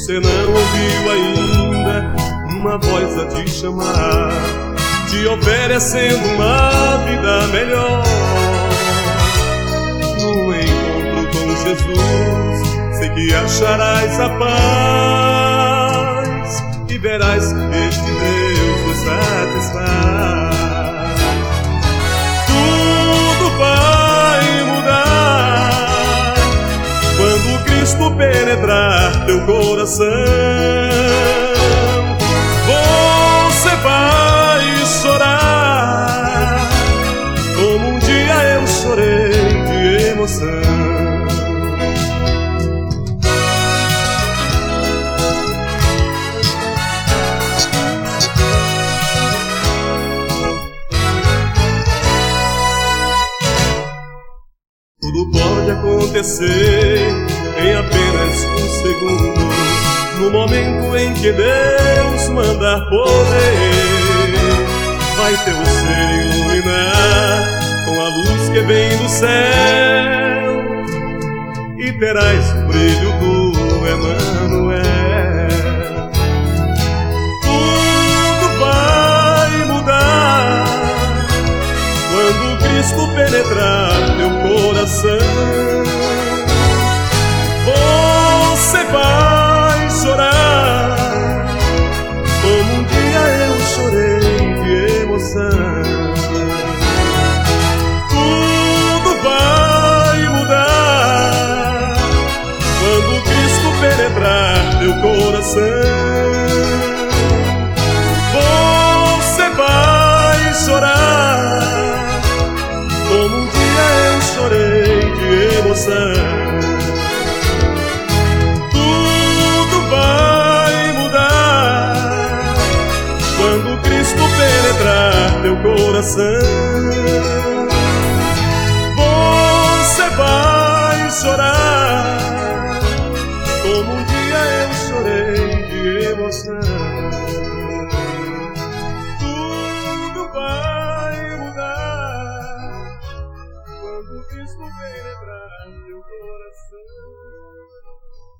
Você não ouviu ainda uma voz a te chamar, te oferecendo uma vida melhor. No encontro com Jesus, sei que acharás a paz e verás que este Deus nos satisfaz. Tudo vai mudar quando Cristo penetrar teu coração. Você vai chorar como um dia eu chorei de emoção. Tudo pode acontecer em apenas um segundo, no momento em que Deus mandar poder. Vai teu ser iluminar com a luz que vem do céu e terás o brilho do Emanuel. Tudo vai mudar quando Cristo penetrar teu coração. Você vai chorar como um dia eu chorei de emoção. Tudo vai mudar quando Cristo penetrar teu coração. Você vai chorar como um dia eu chorei de emoção. Tudo vai mudar quando Cristo penetrar teu coração. Você vai chorar como um dia eu chorei de emoção. Tudo vai mudar quando Cristo penetrar teu coração.